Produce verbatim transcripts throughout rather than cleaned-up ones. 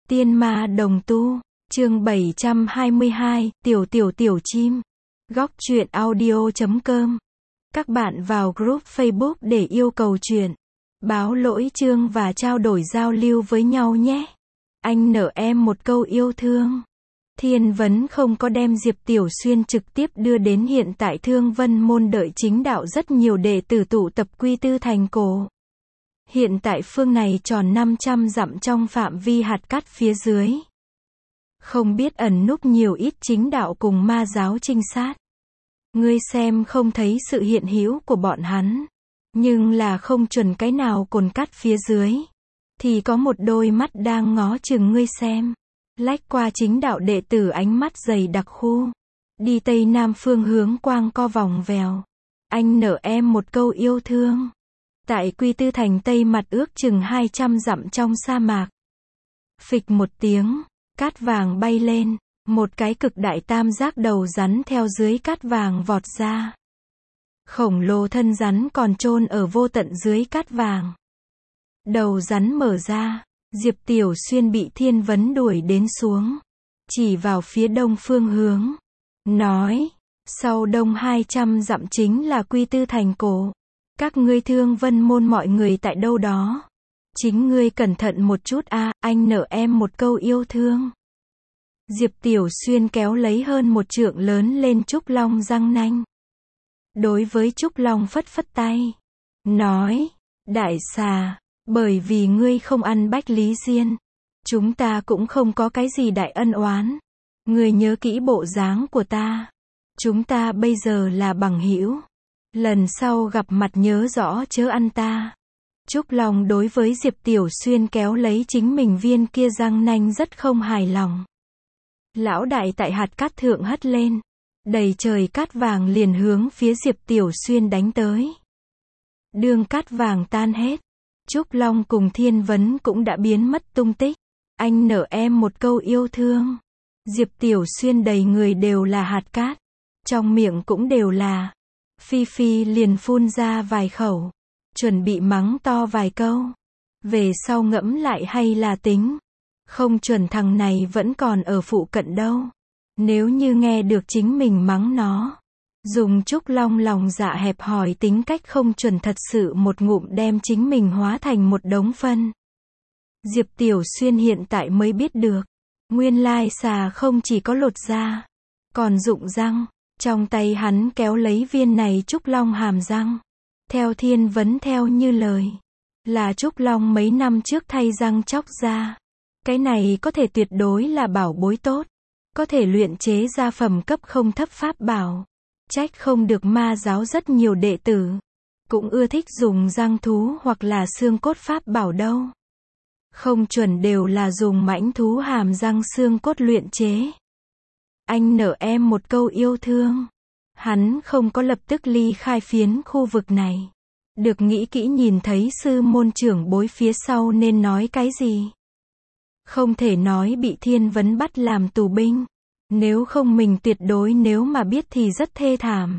Tiên ma đồng tu, chương bảy trăm hai mươi hai, tiểu tiểu tiểu chim. Góc truyện audio chấm com. Các bạn vào group Facebook để yêu cầu truyện, báo lỗi chương và trao đổi giao lưu với nhau nhé. Anh nợ em một câu yêu thương. Thiên Vấn không có đem Diệp Tiểu Xuyên trực tiếp đưa đến hiện tại Thương Vân môn đợi chính đạo rất nhiều đệ tử tụ tập quy tư thành cổ. Hiện tại phương này tròn năm trăm dặm trong phạm vi hạt cát phía dưới. Không biết ẩn núp nhiều ít chính đạo cùng ma giáo trinh sát. Ngươi xem không thấy sự hiện hữu của bọn hắn. Nhưng là không chuẩn cái nào cồn cát phía dưới. Thì có một đôi mắt đang ngó chừng ngươi xem. Lách qua chính đạo đệ tử ánh mắt dày đặc khu. Đi tây nam phương hướng quang co vòng vèo. Anh nợ em một câu yêu thương. Tại Quy Tư thành tây mặt ước chừng hai trăm dặm trong sa mạc. Phịch một tiếng, cát vàng bay lên, một cái cực đại tam giác đầu rắn theo dưới cát vàng vọt ra. Khổng lồ thân rắn còn chôn ở vô tận dưới cát vàng. Đầu rắn mở ra, Diệp Tiểu Xuyên bị Thiên Vấn đuổi đến xuống, chỉ vào phía đông phương hướng, nói, sau đông hai trăm dặm chính là Quy Tư thành cổ. Các ngươi Thương Vân môn mọi người tại đâu đó. Chính ngươi cẩn thận một chút a, à, anh nợ em một câu yêu thương. Diệp Tiểu Xuyên kéo lấy hơn một trượng lớn lên Trúc Long răng nanh. Đối với Trúc Long phất phất tay. Nói, đại xà, bởi vì ngươi không ăn Bách Lý Diên. Chúng ta cũng không có cái gì đại ân oán. Ngươi nhớ kỹ bộ dáng của ta. Chúng ta bây giờ là bằng hữu. Lần sau gặp mặt nhớ rõ chớ ăn ta. Trúc Long đối với Diệp Tiểu Xuyên kéo lấy chính mình viên kia răng nanh rất không hài lòng. Lão đại tại hạt cát thượng hất lên. Đầy trời cát vàng liền hướng phía Diệp Tiểu Xuyên đánh tới. Đường cát vàng tan hết. Trúc Long cùng Thiên Vấn cũng đã biến mất tung tích. Anh nợ em một câu yêu thương. Diệp Tiểu Xuyên đầy người đều là hạt cát. Trong miệng cũng đều là. Phi Phi liền phun ra vài khẩu. Chuẩn bị mắng to vài câu. Về sau ngẫm lại hay là tính. Không chuẩn thằng này vẫn còn ở phụ cận đâu. Nếu như nghe được chính mình mắng nó. Dùng Trúc Long lòng dạ hẹp hòi tính cách không chuẩn thật sự một ngụm đem chính mình hóa thành một đống phân. Diệp Tiểu Xuyên hiện tại mới biết được. Nguyên lai xà không chỉ có lột da. Còn rụng răng. Trong tay hắn kéo lấy viên này Trúc Long hàm răng. Theo Thiên Vấn theo như lời. Là Trúc Long mấy năm trước thay răng chóc ra. Cái này có thể tuyệt đối là bảo bối tốt. Có thể luyện chế ra phẩm cấp không thấp pháp bảo. Trách không được ma giáo rất nhiều đệ tử. Cũng ưa thích dùng răng thú hoặc là xương cốt pháp bảo đâu. Không chuẩn đều là dùng mãnh thú hàm răng xương cốt luyện chế. Anh nợ em một câu yêu thương. Hắn không có lập tức ly khai phiến khu vực này. Được nghĩ kỹ nhìn thấy sư môn trưởng bối phía sau nên nói cái gì. Không thể nói bị Thiên Vấn bắt làm tù binh. Nếu không mình tuyệt đối nếu mà biết thì rất thê thảm.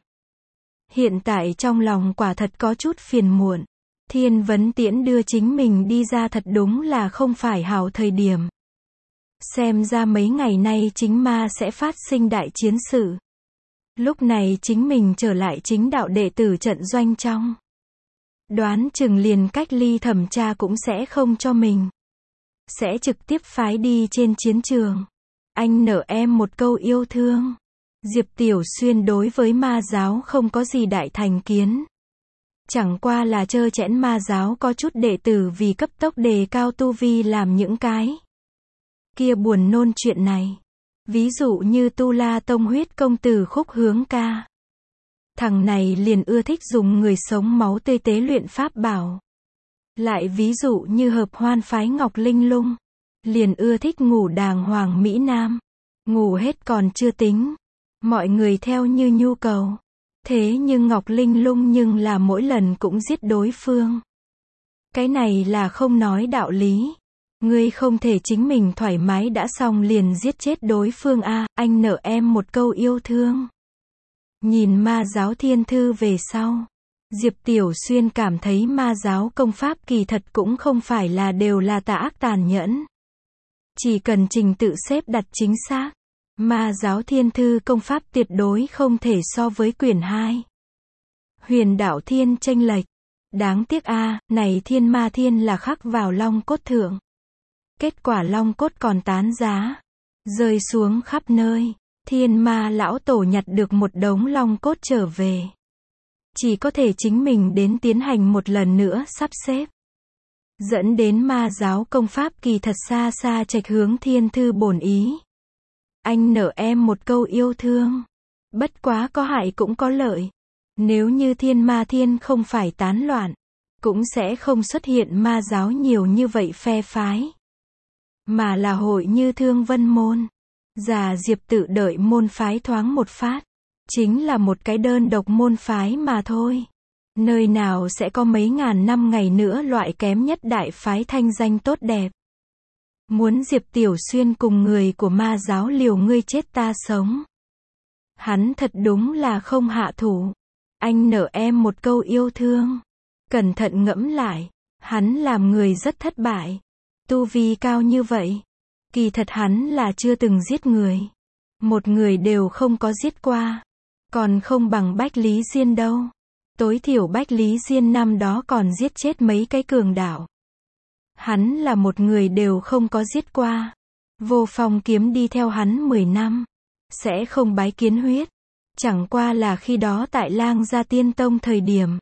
Hiện tại trong lòng quả thật có chút phiền muộn. Thiên Vấn tiễn đưa chính mình đi ra thật đúng là không phải hảo thời điểm. Xem ra mấy ngày nay chính ma sẽ phát sinh đại chiến sự. Lúc này chính mình trở lại chính đạo đệ tử trận doanh trong. Đoán chừng liền cách ly thẩm tra cũng sẽ không cho mình. Sẽ trực tiếp phái đi trên chiến trường. Anh nợ em một câu yêu thương. Diệp Tiểu Xuyên đối với ma giáo không có gì đại thành kiến. Chẳng qua là trơ chẽn ma giáo có chút đệ tử vì cấp tốc đề cao tu vi làm những cái kia buồn nôn chuyện này. Ví dụ như Tu La Tông huyết công tử Khúc Hướng Ca. Thằng này liền ưa thích dùng người sống máu tươi tế luyện pháp bảo. Lại ví dụ như Hợp Hoan phái Ngọc Linh Lung. Liền ưa thích ngủ đàng hoàng Mỹ Nam. Ngủ hết còn chưa tính. Mọi người theo như nhu cầu. Thế nhưng Ngọc Linh Lung nhưng là mỗi lần cũng giết đối phương. Cái này là không nói đạo lý. Ngươi không thể chính mình thoải mái đã xong liền giết chết đối phương a, à, anh nợ em một câu yêu thương. Nhìn ma giáo thiên thư về sau. Diệp Tiểu Xuyên cảm thấy ma giáo công pháp kỳ thật cũng không phải là đều là tà ác tàn nhẫn. Chỉ cần trình tự xếp đặt chính xác, Ma giáo thiên thư công pháp tuyệt đối không thể so với quyển hai. Huyền đạo thiên chênh lệch. Đáng tiếc a, à, này thiên ma thiên là khắc vào long cốt thượng. Kết quả long cốt còn tán giá, rơi xuống khắp nơi. Thiên ma lão tổ nhặt được một đống long cốt trở về. Chỉ có thể chính mình đến tiến hành một lần nữa sắp xếp. Dẫn đến ma giáo công pháp kỳ thật xa xa chệch hướng thiên thư bổn ý. Anh nợ em một câu yêu thương. Bất quá có hại cũng có lợi. Nếu như thiên ma thiên không phải tán loạn, cũng sẽ không xuất hiện ma giáo nhiều như vậy phe phái. Mà là hội như Thương Vân môn. Già Diệp tự đợi môn phái thoáng một phát. Chính là một cái đơn độc môn phái mà thôi. Nơi nào sẽ có mấy ngàn năm ngày nữa loại kém nhất đại phái thanh danh tốt đẹp. Muốn Diệp Tiểu Xuyên cùng người của ma giáo liều ngươi chết ta sống. Hắn thật đúng là không hạ thủ. Anh nợ em một câu yêu thương. Cẩn thận ngẫm lại, hắn làm người rất thất bại. Tu vi cao như vậy. Kỳ thật hắn là chưa từng giết người. Một người đều không có giết qua. Còn không bằng Bách Lý Diên đâu. Tối thiểu Bách Lý Diên năm đó còn giết chết mấy cái cường đạo. Hắn là một người đều không có giết qua. Vô Phong kiếm đi theo hắn mười năm. Sẽ không bái kiến huyết. Chẳng qua là khi đó tại Lang Gia Tiên Tông thời điểm.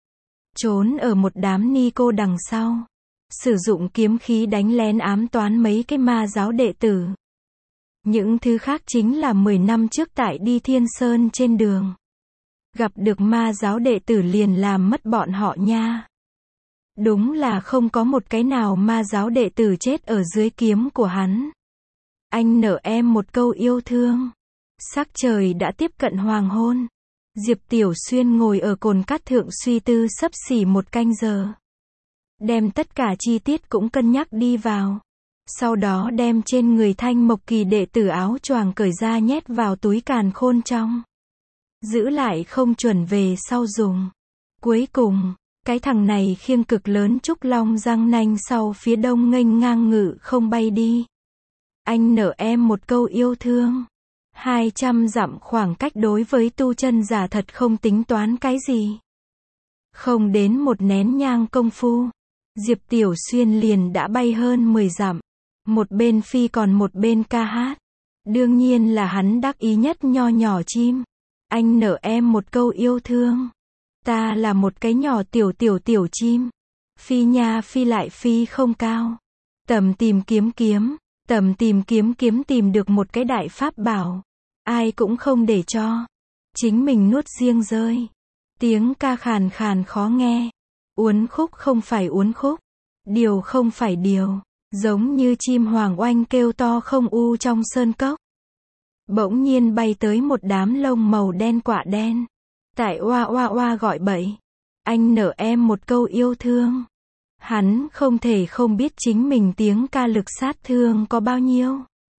Trốn ở một đám ni cô đằng sau. Sử dụng kiếm khí đánh lén ám toán mấy cái ma giáo đệ tử. Những thứ khác chính là mười năm trước tại đi Thiên Sơn trên đường. Gặp được ma giáo đệ tử liền làm mất bọn họ nha. Đúng là không có một cái nào ma giáo đệ tử chết ở dưới kiếm của hắn. Anh nợ em một câu yêu thương. Sắc trời đã tiếp cận hoàng hôn. Diệp Tiểu Xuyên ngồi ở cồn cát thượng suy tư xấp xỉ một canh giờ. Đem tất cả chi tiết cũng cân nhắc đi vào. Sau đó đem trên người Thanh Mộc Kỳ đệ tử áo choàng cởi ra nhét vào túi càn khôn trong. Giữ lại không chuẩn về sau dùng. Cuối cùng, cái thằng này khiêng cực lớn trúc long răng nanh sau phía đông nghênh ngang ngự không bay đi. Anh nợ em một câu yêu thương. Hai trăm dặm khoảng cách đối với tu chân giả thật không tính toán cái gì. Không đến một nén nhang công phu, Diệp Tiểu Xuyên liền đã bay hơn mười dặm. Một bên phi còn một bên ca hát. Đương nhiên là hắn đắc ý nhất nho nhỏ chim. Anh nợ em một câu yêu thương. Ta là một cái nhỏ tiểu tiểu tiểu chim. Phi nha phi lại phi không cao. Tầm tìm kiếm kiếm. Tầm tìm kiếm kiếm tìm được một cái đại pháp bảo. Ai cũng không để cho. Chính mình nuốt riêng rơi. Tiếng ca khàn khàn khó nghe. Uốn khúc không phải uốn khúc. Điều không phải điều. Giống như chim hoàng oanh kêu to không u trong sơn cốc. Bỗng nhiên bay tới một đám lông màu đen quạ đen. Tại oa oa oa gọi bậy. Anh nợ em một câu yêu thương. Hắn không thể không biết chính mình tiếng ca lực sát thương có bao nhiêu.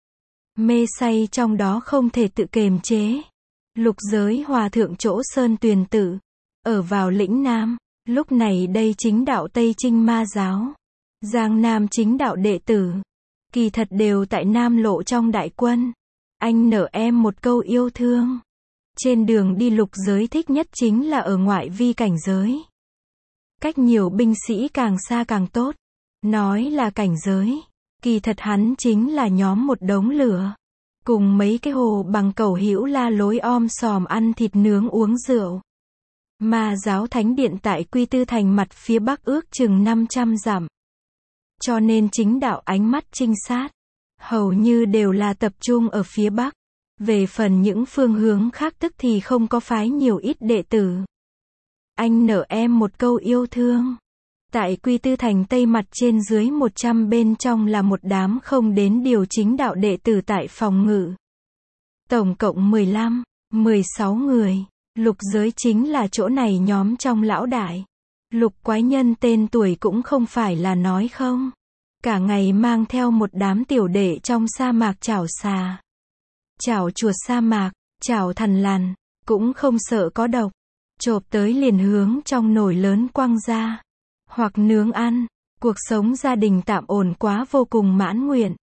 Mê say trong đó không thể tự kiềm chế. Lục giới hòa thượng chỗ sơn tuyền tử. Ở vào lĩnh Nam. Lúc này đây chính đạo Tây Trinh ma giáo. Giang Nam chính đạo đệ tử. Kỳ thật đều tại Nam Lộ trong đại quân. Anh nợ em một câu yêu thương. Trên đường đi lục giới thích nhất chính là ở ngoại vi cảnh giới. Cách nhiều binh sĩ càng xa càng tốt. Nói là cảnh giới. Kỳ thật hắn chính là nhóm một đống lửa. Cùng mấy cái hồ bằng cầu hữu la lối om sòm ăn thịt nướng uống rượu. Ma giáo thánh điện tại Quy Tư Thành mặt phía bắc ước chừng năm trăm dặm. Cho nên chính đạo ánh mắt trinh sát. Hầu như đều là tập trung ở phía bắc. Về phần những phương hướng khác tức thì không có phái nhiều ít đệ tử. Anh nợ em một câu yêu thương. Tại Quy Tư Thành Tây mặt trên dưới một trăm bên trong là một đám không đến điều chính đạo đệ tử tại phòng ngự. Tổng cộng mười lăm, mười sáu người. Lục giới chính là chỗ này nhóm trong lão đại. Lục quái nhân tên tuổi cũng không phải là nói không. Cả ngày mang theo một đám tiểu đệ trong sa mạc chảo xà. Chảo chuột sa mạc, chảo thằn lằn, cũng không sợ có độc. Chộp tới liền hướng trong nồi lớn quăng ra. Hoặc nướng ăn. Cuộc sống gia đình tạm ổn quá vô cùng mãn nguyện.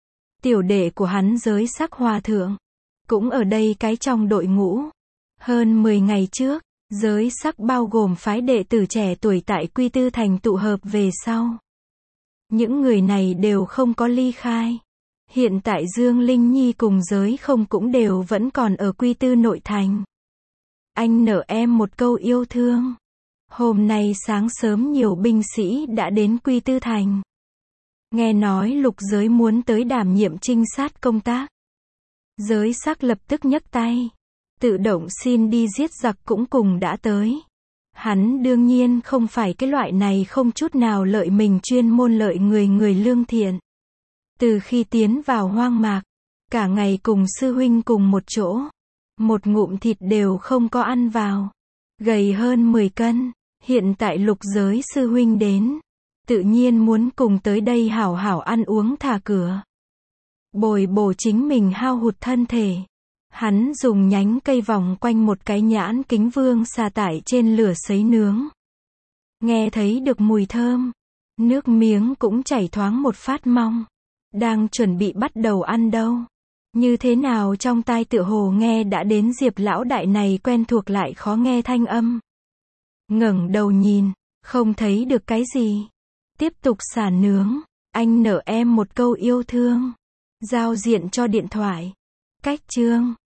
Tiểu đệ của hắn Giới Sắc Hòa Thượng, cũng ở đây cái trong đội ngũ. Hơn mười ngày trước, Giới Sắc bao gồm phái đệ tử trẻ tuổi tại Quy Tư Thành tụ hợp về sau. Những người này đều không có ly khai. Hiện tại Dương Linh Nhi cùng Giới Không cũng đều vẫn còn ở Quy Tư nội thành. Anh nợ em một câu yêu thương. Hôm nay sáng sớm nhiều binh sĩ đã đến Quy Tư Thành. Nghe nói Lục Giới muốn tới đảm nhiệm trinh sát công tác. Giới Sắc lập tức nhấc tay. Tự động xin đi giết giặc cũng cùng đã tới. Hắn đương nhiên không phải cái loại này không chút nào lợi mình chuyên môn lợi người người lương thiện. Từ khi tiến vào hoang mạc, cả ngày cùng sư huynh cùng một chỗ, một ngụm thịt đều không có ăn vào. Gầy hơn mười cân, hiện tại Lục Giới sư huynh đến. Tự nhiên muốn cùng tới đây hảo hảo ăn uống thả cửa. Bồi bổ chính mình hao hụt thân thể. Hắn dùng nhánh cây vòng quanh một cái nhãn kính vương xà tải trên lửa sấy nướng. Nghe thấy được mùi thơm. Nước miếng cũng chảy thoáng một phát mong. Đang chuẩn bị bắt đầu ăn đâu. Như thế nào trong tai tựa hồ nghe đã đến Diệp lão đại này quen thuộc lại khó nghe thanh âm. Ngẩng đầu nhìn, không thấy được cái gì. Tiếp tục xả nướng. Anh nợ em một câu yêu thương. Giao diện cho điện thoại. Cách chương.